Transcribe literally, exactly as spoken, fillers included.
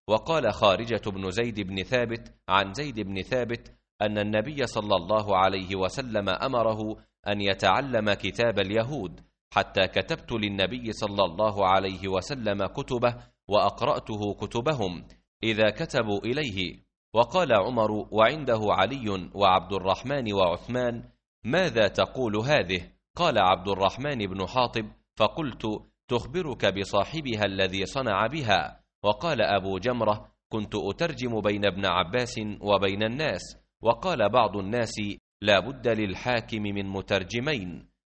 وقال خارجة بن زيد بن ثابت عن زيد بن ثابت أن النبي صلى الله عليه وسلم أمره أن يتعلم كتاب اليهود، حتى كتبت للنبي صلى الله عليه وسلم كتبه وأقرأته كتبهم إذا كتبوا إليه. وقال عمر وعنده علي وعبد الرحمن وعثمان: ماذا تقول هذه؟ قال عبد الرحمن بن حاطب: فقلت: تخبرك بصاحبها الذي صنع بها. وقال أبو جمرة: كنت أترجم بين ابن عباس وبين الناس. وقال بعض الناس: لا بد للحاكم من مترجمين.